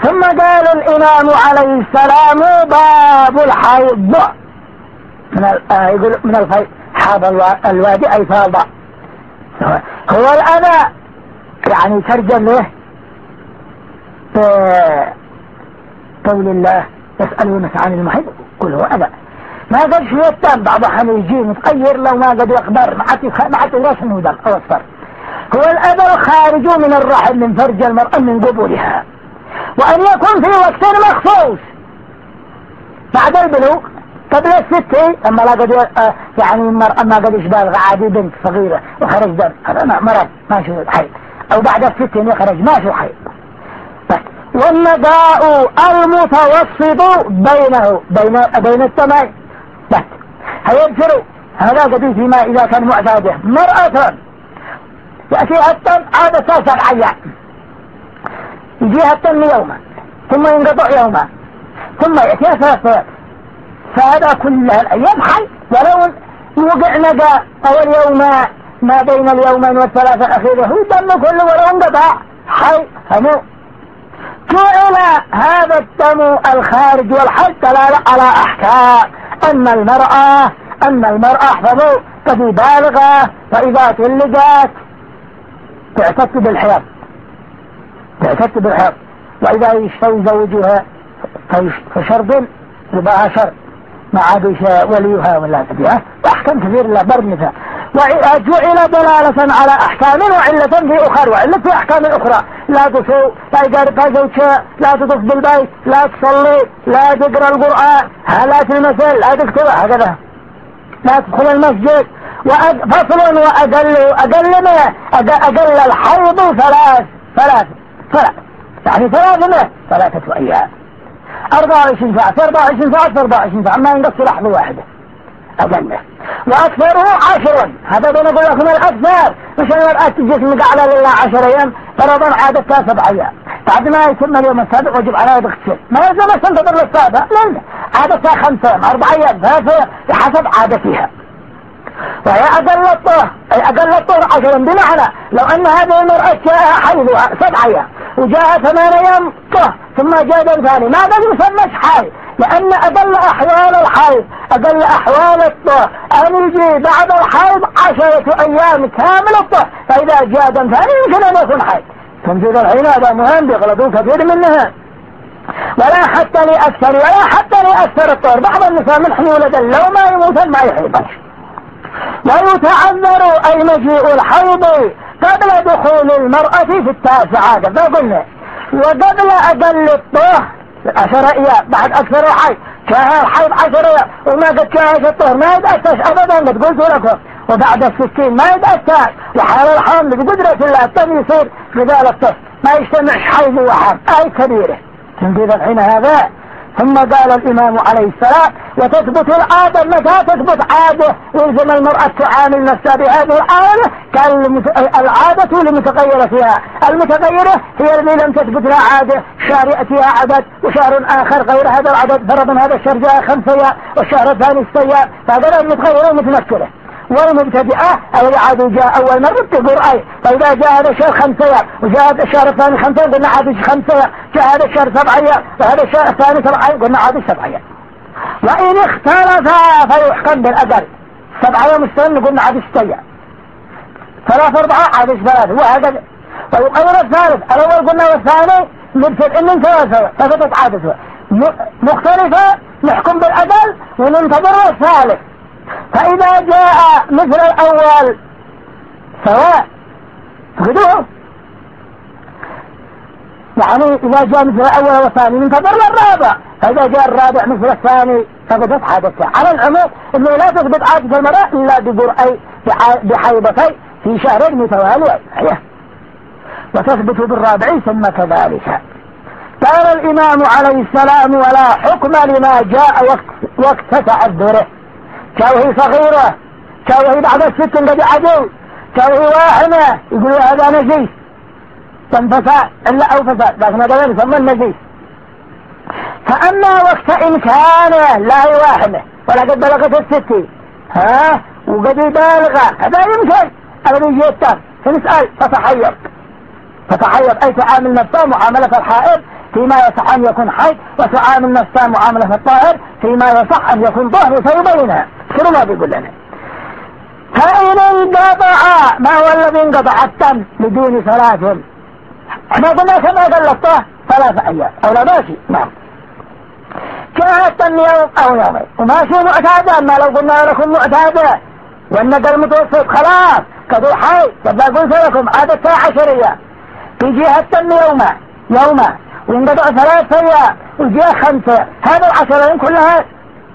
ثم قال الإمام عليه السلام باب الحيض يقول من الفيض حاض الوادي أي فاض، هو الأذى يعني ترجم له قول الله يسألونك عن المحيض قل هو أذى، ما قد شيء التام بعض حين يجي متغير لو ما قد يقدر معتي رسم ودم أو أصفر. هو الأذى الخارج من الرحم من فرج المرأة من قبولها، وأن يكون في وقت مخصوص بعد البلوغ قبل الستة، أما لا قد يعني المرأة ما قد يشبال عادي بنت صغيرة وخرج دم هذا مرض ما شو حيض، أو بعد الستين يخرج ما شو حيض. والنداء المتوسط بين التمام بس هيبشروا هذا قد فيما إذا كان معتاده مرأة يأتيها التم عادة 7 أيام، يجيها التم يوما ثم ينقطع يوما ثم يأتيها 3 أيام، فهذا كلها الأيام حي، ولو وقع ندى أو اليوم ما بين اليومين والثلاثة الأخيرة هو دم كله ولو انقطع حي همو. جعل هذا الدم الخارج والحج دلالة على أحكام أن المرأة احفظوا قد بالغة فإذا تلقت تعتد بالحيض وإذا يشتوي زوجها فشرب يبقى شرب ما عاد وليها ولا تبيها، وأحكام كثير لا برنفة. وجعل دلالة على أحكام وعلة في أخرى، وعلة في أحكام أخرى لا تسوء، لا يقاربها زوجها، لا تطف بالبيت، لا تصلي، لا تقرأ القرآن، لا تلمسل، لا تكتب هكذا، لا تدخل المسجد. فصل أقل الحيض 3 يعني 3 أيام 24 ساعة 24 ساعة ما ينقص لحظة واحدة أقله، وأكثره 10. هذا بنقول لكم الأكثر مش المرأة الجسم قاعدة لله 10 أيام فرضا عادتها 7 أيام، بعد ما يتم اليوم السابق وجب عليها تغتسل، ما يلزم تنتظر للسابق لأن عادتها 5 أيام 4 أيام 3 أيام بحسب عادتها. وهي أقل الطهر 10 بمعنى لو أن هذه المرأة جاءها حيضها 7 أيام وجاءها 8 أيام طهر ثم جاء دم ثاني ما قد يسمى حيض، لأن أقل أحوال الحيض أقل أحوال الطهر أن يجي بعد الحيض 10 أيام كامل الطهر، فإذا جاء دم ثاني يمكن أن يكون حيض. تنفيذ الحين هذا مهم بيغلطون كثير منها، ولا حتى لأكثر الطهر. بعض النساء من حين ولد لو ما يموت ما يحيضش. ويتعذر أي مجيء الحيض قبل دخول المرأة في 9 كذا قلنا، وقبل أقل الطهر 10 أيام بعد أكثر الحيض جاء الحيض 10 أيام وما قد جاء الطهر ما يتأسس أبدا قد قلت لكم، وبعد 60 ما يتأسس، وحال الحمل بقدرة الله التم يصير قبال الطهر ما يجتمعش حيض وحمل أي كبيرة. تنفيذ الحين هذا. ثم قال الإمام عليه السلام وتثبت العادة. متى تثبت عادة؟ يلزم المرأة تعامل نفسها بهذه العادة العادة لمتغيرة فيها، المتغيرة هي التي لم تثبت لها عادة، شهر يأتيها عدد وشهر آخر غير هذا العدد، فرضا هذا الشهر جاء 5 أيام والشهر الثاني 6 أيام، فهذا المتغيرة متمثلة. والمبتدئة الذي عاد جاء أول مرة بقرأي، فإذا جاء هذا الشهر 5 أيام وجاء هذا الشهر الثاني 5 أيام قلنا عاد 5 أيام، جاء هذا الشهر 7 أيام وهذا الشهر الثاني 7 أيام قلنا عاد 7 أيام. وإن اختلفا فيحكم بالأقل، 7 أيام الثاني قلنا عاد 6 أيام، 3 4 عاد 3 وهكذا. ويقرر الثالث الأول قلنا والثاني نبتدئ من 3 ففتت عادته مختلفة نحكم بالأقل وننتظر الثالث. فإذا جاء مثل الأول سواء تخذوه، يعني إذا جاء مثل الأول والثاني ننتظر للرابع، فإذا جاء الرابع مثل الثاني فقدت عادتها. على العموم إنه لا تثبت عادة المرأة إلا بقرأي بحيضتين في شهرين متواليين، وتثبت بالرابع ثم كذلك. قال الإمام عليه السلام ولا حكم لما جاء وقت تعذره، كوهي صغيرة، كوهي بعد 60 قد عدو، كوهي واحمة يقول هذا نجيس تنفساء إلا أو فساد، لكن هذا يسمى النجيس. فأما وقت إن كان لا واحمة ولا قد بلغت 60 وقد يبالغ هذا يمكن أبدا يجي التام فنسأل فتحيض أي تعامل نفسه معاملة الحائض فيما يصح أن يكون حيض، وتعامل نفسها معاملة الطاهر فيما يصح أن يكون طهر سيبينها. شنو ما بيقول لنا؟ فإن انقطع ما هو الذي انقطع التم بدون ثلاث، احنا قلنا كما قال الطهر 3 أيام أو لا ماشي. نعم كانت تم يوم أو يومين وماشي معتادة. ما لو قلنا لكم معتادة والنقل المتوسط خلاص كذو حي تبقى قلت لكم عادة 10 يجيها التم يوما وينقطع 3 أيام ويجيها 5. هذا 10 كلها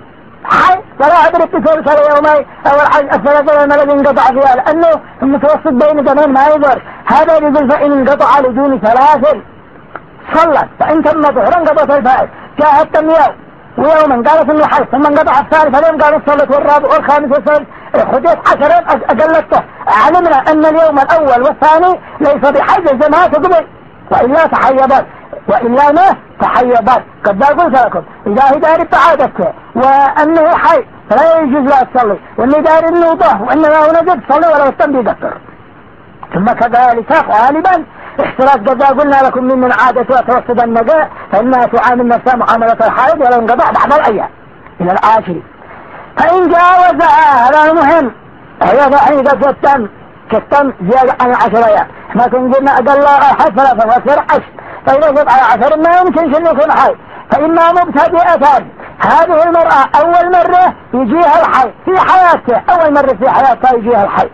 حي ولا أدري تسول صار يومين أو الثلاثة أيام الذي انقطع فيها، لأنه المتوسط بين زمان ما يقدر. هذا يقول فإن انقطع لدون 3 صلت فإن تم ظهرا انقطعت الفائد. جاء التم يوم ويوما قالت انه حي، ثم انقطع الثالث اليوم قالت صلت، والرابع والخامس والسادس حدث 10 أقلته. علمنا أن اليوم الأول والثاني ليس بحي زي ما تقبل، وإلا تحيبت وإلا ما تحيبت. قد قلت لكم إذا هي دار بعادته وأنه حي فلا يجوز لا تصلي، وأنه دار انه ضه وأنه لا نجد تصلي ولا يستم بيقصر. ثم كذلك غالبا احتراز قد قلنا لكم من عادة توسط النقاء فإنها تعامل نفسها معاملة الحائض ولا انقطع بعض الأيام إلى 10. فإن جاوزها هذا مهم، هي ضعيفة كالتم زيادة عن 10 أيام. احنا كنا أقل أحد 3 وأكثر 10، فإذا قطع 10 ما يمكن أن يكون حي. فإما مبتدئة هذه المرأة أول مرة يجيها الحي في حياتها، أول مرة في حياتها يجيها الحي،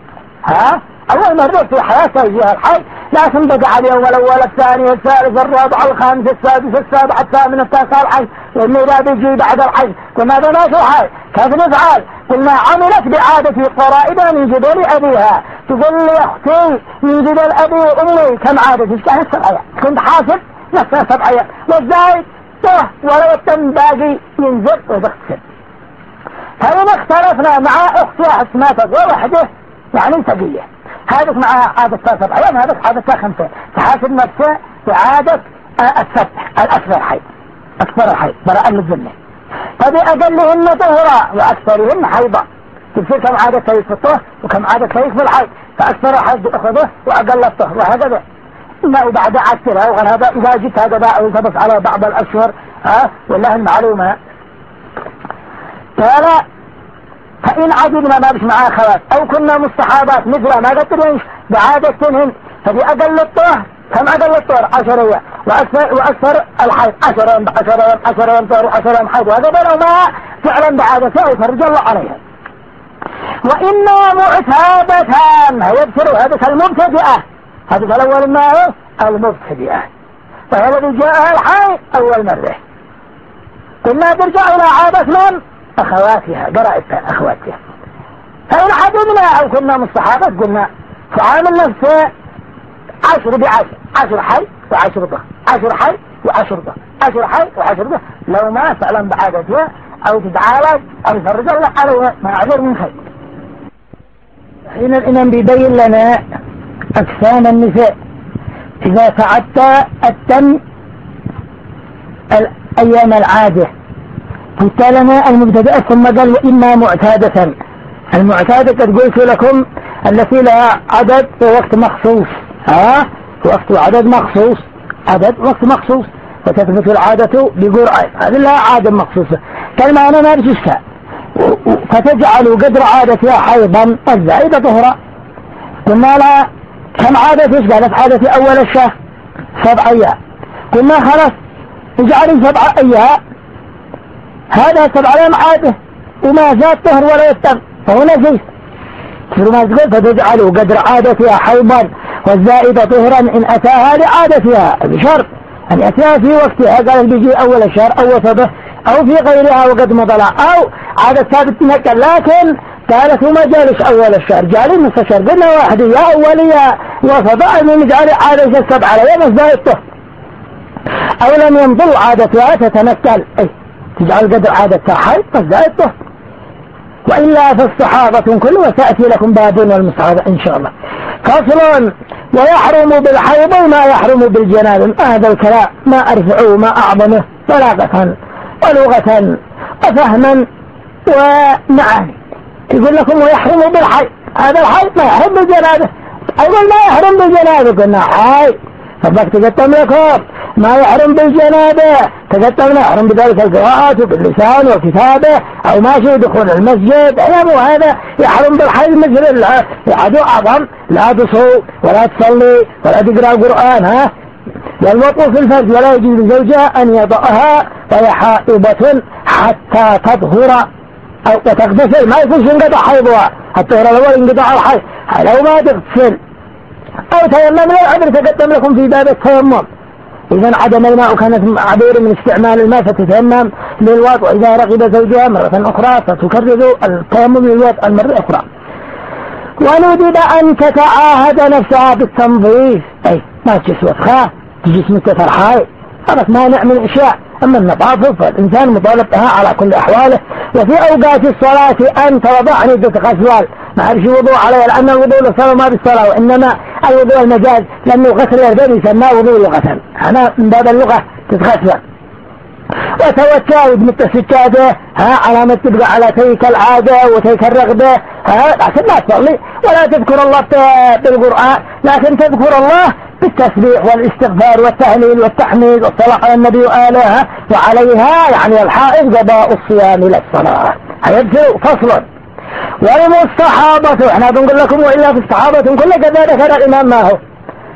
أول مرة في حياتها يجيها الحي، لكن بقى اليوم الأول الثاني الثالث الرابع الخامس السادس السابع الثامن التاسع الحي، والميلاد يجي بعد الحي. قلنا هذا ما شو حي، كيف نفعل؟ قلنا عملت بعادة قرائبها من جبل أبيها. تقول لي أختي من جبل أبي وأمي كم عادتك؟ كانت 7 أيام، كنت حاسب نفسها 7 أيام، والزايد ولو التم باقي ينزل وتغسل. فإن اختلفنا مع أختها حسماتك ووحده يعني ثقيلة، هذا مع عادة 7 أيام، هذا عادة 5، تحاسب نفسه بعادة السبع الأكثر حي، أكثر الحي براء الذمة. فبأقلهن طهرا وأكثرهن حيضا. تصير كم عادة كيف في الطهر وكم عادة كيف في الحي، فأكثر حيض أخذه وأقل الطهر وهكذا. إنه بعد عكسها وهذا إذا جئت هذا بقى يلتبس على بعض الأشهر والله المعلومة. فلا فإن عجبنا ما بش معاه خلاص أو كنا مستحابات مثل ما قلت بعادتهن فبأقل الطهر كم أقل الطهر 10 أيام وأكثر الحيض 10 يوم 10 يوم طهر و10 يوم حيض، وهذا لو ما فعلا بعادته يفرج الله عليها. وإنا معتادتان هيبصروا هذه المبتدئة، هذه الأول ما هو المبتدئة، فهي الذي جاءها الحي أول مرة. كنا ترجع إلى عادة من؟ أخواتها قرائبها أخواتها. فإن عدمنا أو كنا مستحابات قلنا فعامل نفسه 10 ب10، 10 حي و10 ضه، 10 حي و10 ضه، 10 حي و10 ضه، لو ما تعلم بعادتها أو تتعالج أو يفرج الله عليها ما أعذر من خير. حين الإمام بيبين لنا أقسام النساء إذا تعدى التم أيام العادة. قلت لنا المبتدئة ثم قال وإما معتادة. المعتادة قد قلت لكم التي لها عدد في وقت مخصوص، وقت عدد مخصوص، عدد وقت مخصوص، وتثبت العادة بقرعة، هذه لها عادة مخصوصة. كلمة أنا ما رجسها فتجعل قدر عادتها حيضا الزائدة طهرا. قلنا لها كم عادتك؟ قالت عادتي أول الشهر 7 أيام. قلنا خلاص اجعلي 7 أيام، هذا 7 أيام عادة وما زاد طهر ولا يتم فهو نجس. مثل ما تقول فتجعل قدر عادتها حيضا والزائدة طهرا إن أتاها لعادتها بشرط أن يأتيها في وقتها. قالت بيجي أول الشهر أو وسطه أو في غيرها وقد مضلع أو عادة ثابت نكل، لكن قالت وما جالس أول الشهر جالي نصف الشهر. قلنا واحد يا أول يا وسط أن نجعل عادة 7 أيام الزائد طهر، أو لم ينضل عادتها تتنكل تجعل قدر عادتها حيض والزائد طهر. وإلا فالصحابة كل وسأتي لكم بعدين والمستعاذ إن شاء الله. فصل ويحرم بالحيض ما يحرم بالجناب. هذا الكلام ما أرفعه ما أعظمه بلاغة ولغة وفهما ومعاني. يقول لكم ويحرم بالحيض، هذا الحيض ما يحرم بالجنابه. أقول ما يحرم بالجنابه، قلنا حي فبك تقدم لكم ما يحرم بالجنابة تقدمنا يحرم بذلك القراءة باللسان وكتابه أو ماشي دخول المسجد. مو هذا يحرم بالحيض مثل العدو أعظم لا تصوم ولا تصلي ولا تقرأ القرآن والوطء في الفرج ولا يجوز لزوجها أن يضعها وهي حائضة حتى تطهر أو تغتسل. ما يكونش انقطع حيضها الطهر الأول انقطع الحيض لو ما تغتسل أو تيمم لا عذر تقدم لكم في باب التيمم. إذا عدم الماء كانت عبير من استعمال الماء فتتيمم للوضوء. إذا رغب زوجها مرة أخرى فتكرر التيمم للوضوء المرة الأخرى. وندب أن تتعاهد نفسها بالتنظيف أي ما تجلس وسخة تجلس متفر حي هذا مانع من أشياء. أما النظافة فالإنسان مطالب بها على كل أحواله. وفي أوقات الصلاة أن توضع عدة غسوال ما عرفش وضوء عليه لأن الوضوء للصلاة ما بالصلاة وإنما الوضوء المجاز لأنه غسل اليدين يسمى وضوء لغة هنا من باب اللغة تتغسل. وتوكاود مثل السجادة علامة تبقى على تلك العادة وتلك الرغبة لكن لا تصلي ولا تذكر الله بالقرآن لكن تذكر الله بالتسبيح والاستغفار والتهليل والتحميد والصلاة على النبي وآله وعليها يعني الحائض قضاء الصيام للصلاة. هيبدأ فصل. والمستحاضة احنا بنقول لكم وإلا في الصحابة كل كذا ذكر الإمام ما هو.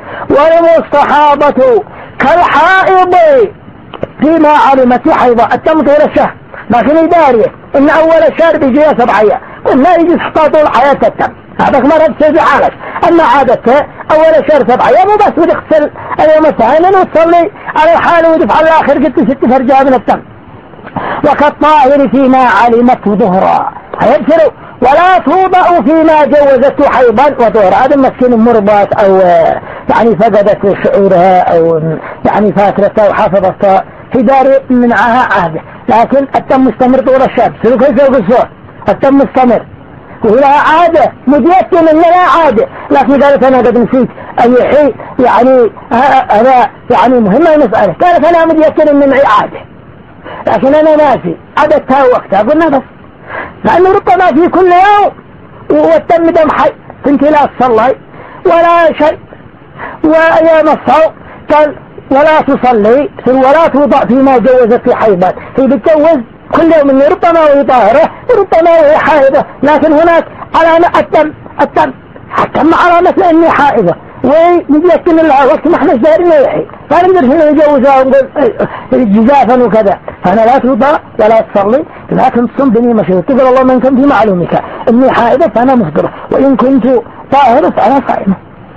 والمستحاضة كالحائض فيما علمت حيضة التم طول الشهر لكن يداري إن أول الشهر بيجي 7 أيام ولا يجي طول حياة التم هذا مرة تصير بحالك. أما عادته أول الشهر 7 أيام وبس وتغسل اليوم الثاني وتصلي على الحال ويدفع الآخر قلت 6 فرجاء من التم. وكالطاهر فيما علمت ظهرا هيبسلوا ولا توضأ فيما جوزته حيضا وظهرا. هذا مسكين مربط أو يعني فقدت شعورها أو يعني فاترتها وحافظتها في دار منعها عهده لكن التم مستمر طول الشهر سلوك يسوق الصور التم مستمر ولها عادة متيقن ان لها عادة لكن قالت انا قد نسيت اي حين يعني هذا يعني مهمة المسألة. قالت انا متيقن ان معي عادة لكن انا ناسي عادتها وقتها قلنا بس لانه ربما في كل يوم والتم دم حي كنت لا تصلي ولا شيء وايام الصوم قال ولا تصلي ولا توضع فيما جوزت في حيضات. هي بتجوز كل يوم انه ربما هي طاهرة وربما هي حائضة لكن هناك علامة التم حتى مع علامة اني حائضة ومتيقن لها وقت ما احنا دارين يحيي لا نقدر هنا نجوزها ونقول جزافا وكذا. فانا لا توضع ولا تصلي لكن تصوم بني مشروط تقول الله من كنت في معلومك اني حائضة فانا مفطرة وان كنت طاهرة فانا صائمة.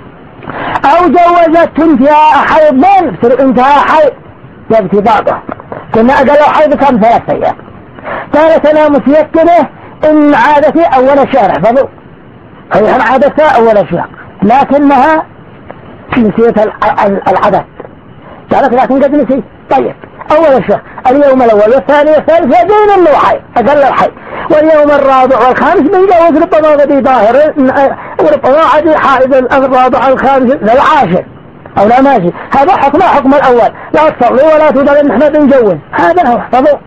او جوزت انتهاء حيضا انتهاء حيض يبكي بعضها كنا اقل حيض كان 3 أيام. قالت انا متيقنة ان عادتي اول الشهر احفظوا هي عادتها اول الشهر لكنها نسيت العدد. قالت لكن قد نسيت طيب اول الشهر اليوم الاول والثاني والثالث يدين انه حي اقل الحي واليوم الرابع والخامس بيجوز ربما غدي ظاهر وربما عدي حائض الرابع الخامس العاشر او لا ماشي. هذا حكم الاول لا تصلي ولا تدل ان احنا بنجوز هذا هو احفظوا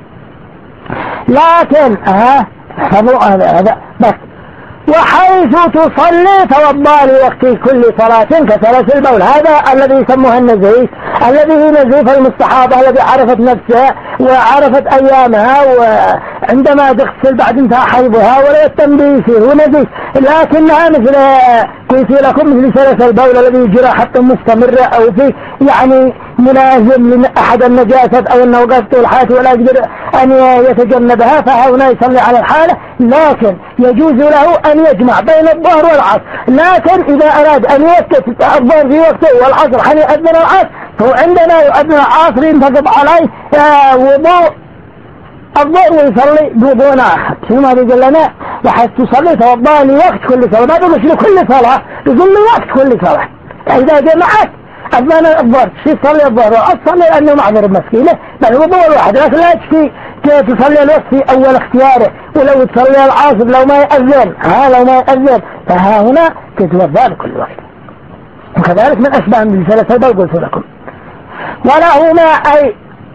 لكن احفظوا هذا بس. وحيث تصلي توضأ لوقت كل صلاة كصلاة البول. هذا الذي يسموها النزيف الذي هي نزيف المستحاضة الذي عرفت نفسها وعرفت أيامها وعندما تغسل بعد انتهى حيضها ولا التنبيه هو نزيف لكنها مثل قلت لكم مثل صلاة البول الذي يجرى حتى مستمرة أو في يعني ملازم لأحد النجاسة أو أنه قصد الحياة ولا يقدر أن يتجنبها فهنا يصلي على الحالة لكن يجوز له أن يجمع بين الظهر والعصر. لكن إذا أراد أن يوقت الظهر في وقته والعصر حين يؤذن العصر فعندما يؤذن العصر ينتقض عليه وضوء الظهر ويصلي بوضوء آخر. شنو ما بيقول لنا وحيث تصلي توضأ لوقت كل صلاة ما بيقولش لكل صلاة يقول لوقت كل صلاة. إذا جمعت أذن الظهر تصلي الظهر وأصلي لأنه معذر المسكينة بل وضوء الواحد لكن لا تكفي تصلي الوقت في أول اختياره ولو تصلي العصر لو ما يأذن لو ما يأذن فها هنا تتوضأ لكل وقت. وكذلك من أسباب من ثلاثة بل قلت لكم. وله ما أي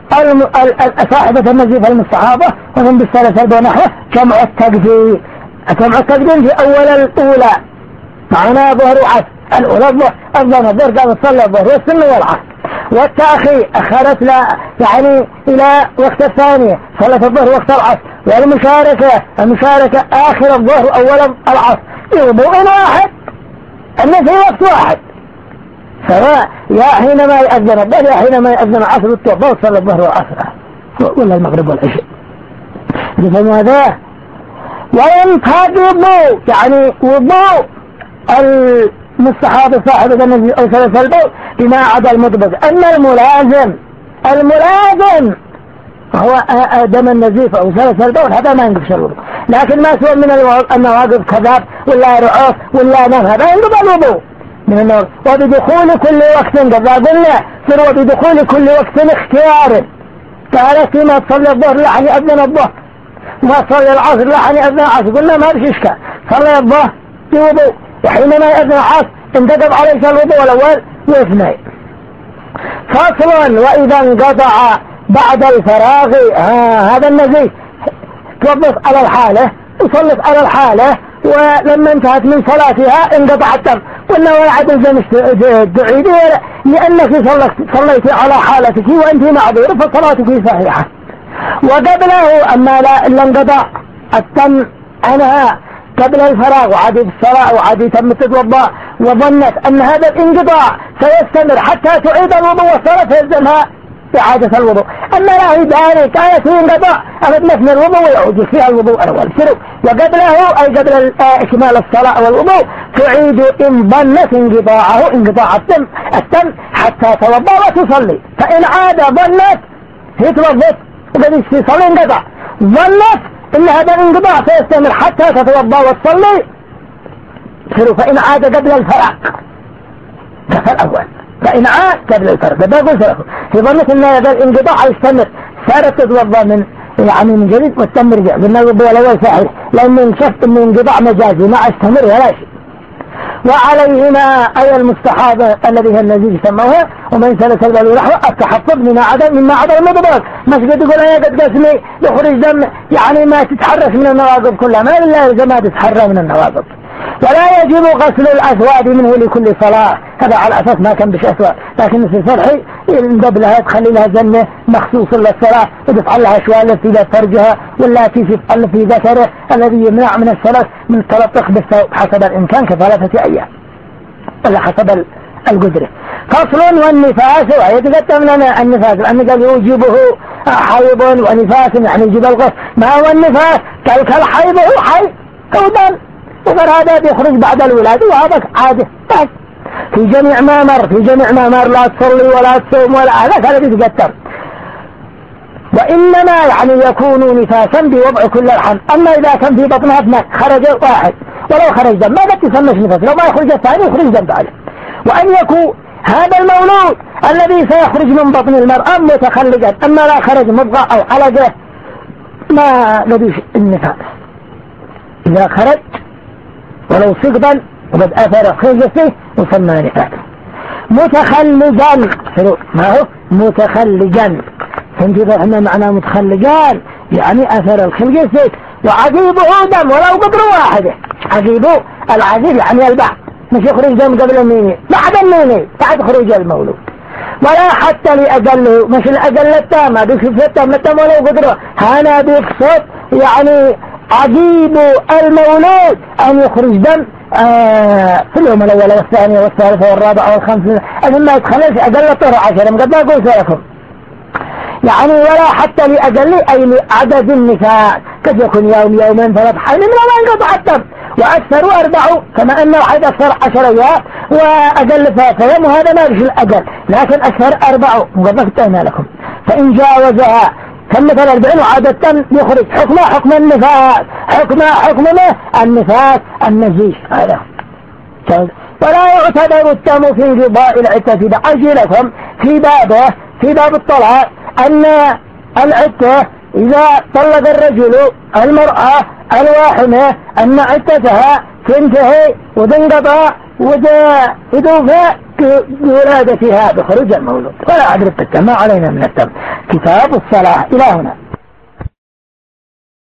صاحبة النزيف المستحاضة ومن بالثلاثة ونحوه جمع التقديم في أول الأولى معنا ظهر وعصر الأولى الظهر أذن الظهر قامت تصلي الظهر والسنة والعصر، والتأخير أخرت لا يعني إلى وقت الثانية صلت الظهر وقت العصر، المشاركة آخر الظهر أول العصر بوضوء واحد أن في وقت واحد، سواء يا حينما يأذن الظهر يا حينما يأذن العصر التوضأ وصلى الظهر والعصر ولا المغرب والعشاء بفهم هذا. وينتقض يعني وضوء المستحاض صاحب النبي أو ثلاث البول بما عدا المضبط. أما الملازم هو دم النزيف أو ثلاث البول هذا ما ينقص الوضوء، لكن ما سوى من النواقض كذاب ولا رعاف ولا نهر هذا ينقض الوضوء من النور. وبدخول كل وقت قبل قلنا سر وبدخول كل وقت اختيار، قال فيما تصلي الظهر لحن يأذن الظهر ما تصلي العصر لحن يأذن العصر، قلنا ما فيش إشكال صلي الظهر بوضوء، وحينما يأذن العصر انتقض عليك الوضوء الأول واثنين. فصل وإذا انقطع بعد الفراغ هذا النزيف توظف على الحالة وصلت على الحالة، ولما انتهت من صلاتها انقطع الدم، قلنا ولا عدل تعيدي لأنك صليت على حالتك وأنت معذور فصلاتك صحيحة. وقبله أما لا انقطع الدم عنها قبل الفراغ وعادي بالصلاة وعادي تم تتوضأ وظنت أن هذا الانقطاع سيستمر حتى تعيد الوضوء والصلاة فيلزمها إعادة الوضوء. أما لا هي ذلك كانت انقطاع أردنا من الوضوء ويعود فيها الوضوء الأول سروا، وقبله أي قبل إكمال الصلاة والوضوء تعيد إن ظنت انقطاع التم حتى توضأ وتصلي. فإن عاد ظنت هي توضت وقد تصلي انقطع، ظنت إن هذا الانقطاع سيستمر حتى تتوضأ وتصلي سروا. فإن عاد قبل الفراق كفى الأول، فإن عاد قبل الفرق بقول سلفه في ظنة أن هذا الانقطاع يستمر صارت تتوضأ من جديد والتم رجع قلنا الوضوء الأول صحيح لأن شفت أن انقطاع مجازي ما استمر ولا شيء. وعليهما أي المستحاضة الذي هي النزيف سموها ومن سلك البال نحو التحفظ مما عدا المضبط. مش قد يقول أنا قد قسمي يخرج دم يعني ما تتحرش من النواقض كلها، ما لله إذا ما تتحرى من النواقض. ولا يجب غسل الأسواد منه لكل صلاة، هذا على أساس ما كان بش أسواد، لكن في الفرحي يندب لها تخلي لها زنة مخصوص للصلاة وتفعل لها شوال في فرجها ولا تفعل في ذكره الذي يمنع من الصلاة من التلطخ بالثوب حسب الإمكان كثلاثة أيام ولا حسب القدرة. فصل والنفاس ويتقدم لنا النفاس لأن قال يوجبه حيض ونفاس يعني يجب الغسل. ما هو النفاس؟ كالحيض هو حيض كودان وغير هذا بيخرج بعد الولادة وهذا عادة في جميع ما مر لا تصلي ولا تصوم ولا هذا بيتقدم. وإنما يعني يكون نفاسا بوضع كل الحمل. أما إذا كان في بطنها ابنك خرج واحد ولو خرج دم ما قد تسمش نفاس، لو ما يخرج الثاني يخرج دم بعد. وأن يكون هذا المولود الذي سيخرج من بطن المرأة متخلقا، أما لا خرج مضغة أو علقة ما قديش النفاس. إذا خرج ولو سقطا وقد أثر خرجته وسمى نفاس. متخلجا ما هو متخلجا فانتظر احنا معنى متخلجان يعني أثر الخلجة. وعقيبه دم ولو قدر واحدة، عقيبه العقيب يعني البعض مش يخرج دم قبل الميني بعد الميني بعد خروج المولود. ولا حتى لأقله مش الأقل التامة بيكسف التام ولو قدره هانا بيقصد يعني عقيب المولود أن يخرج دم في اليوم الأول والثاني والثالث والرابع والخامس أما يتخلص أقل الطهر 10 قد ما أقول سيكون يعني. ولا حتى لأقل أي لعدد النساء قد يكون يومين 3 حين من ما ينقطع الدم وأكثر 4 كما أنه حيث أكثر 10 أيام وأقل 3 يوم وهذا ما بيش الأقل لكن أكثر 4 مقدمة فتحنا لكم. فإن جاوزها كمثل 40 وعادة يخرج حكم النفاس حكم النفاس النزيف هذا. ولا يعتبر التم في رضاء العتة بعجلكم في باب الطلاق أن العتة إذا طلق الرجل المرأة الواحمة أن عتتها تنتهي وتنقطع وتدوفى بولادتها بخروج المولود. ولا عدل التم ما علينا من التم. كتاب الصلاة إلى هنا.